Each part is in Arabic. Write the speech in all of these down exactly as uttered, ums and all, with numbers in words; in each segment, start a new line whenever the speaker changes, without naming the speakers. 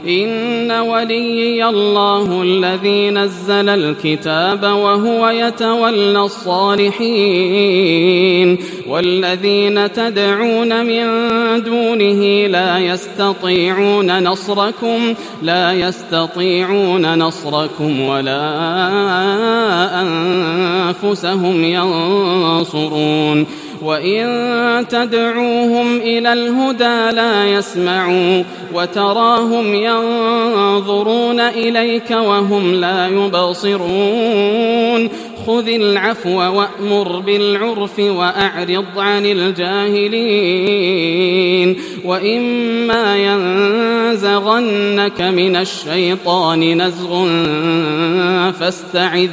إن وليي الله الذي نزل الكتاب وهو يتولى الصالحين والذين تدعون من دونه لا يستطيعون نصركم لا يستطيعون نصركم ولا أنفسهم ينصرون وإن تدعوهم إلى الهدى لا يسمعوا وتراهم ينظرون إليك وهم لا يبصرون خذ العفو وأمر بالعرف وأعرض عن الجاهلين وإما ينزغنك من الشيطان نزغ فاستعذ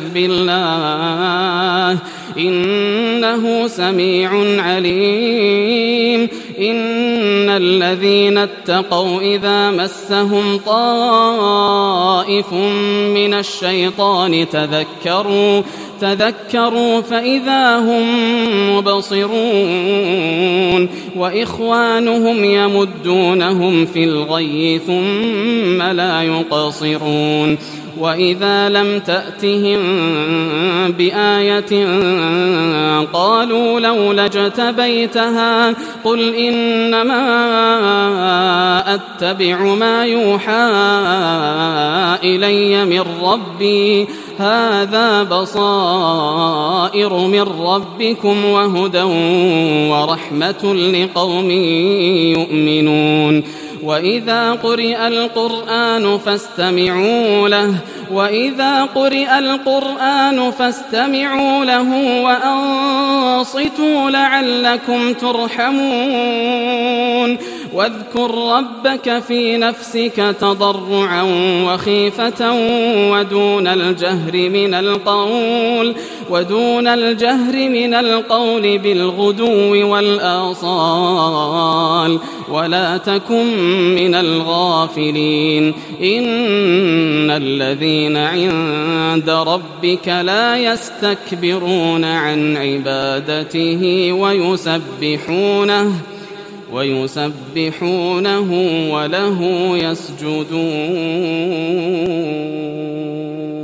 بالله إنه سميع عليم إن الذين اتقوا إذا مسهم طائف من الشيطان تذكروا تذكروا فإذا هم مبصرون وإخوانهم يمدونهم في الغي ثم لا يقصرون وإذا لم تأتهم بآية قالوا لولا اجتبيتها قل إنما أتبع ما يوحى إلي من ربي هذا بصائر من ربكم وهدى ورحمة لقوم يؤمنون وإذا قرئ القرآن فاستمعوا له وإذا قرئ القرآن فاستمعوا له وأنصتوا لعلكم ترحمون واذكر ربك في نفسك تضرعا وخيفة ودون الجهر من القول ودون الجهر من القول بالغدو والآصال ولا تكن من الغافلين إن الذين عند ربك لا يستكبرون عن عبادته ويسبحونه ويسبحونه وله, وله يسجدون. وله يسجدون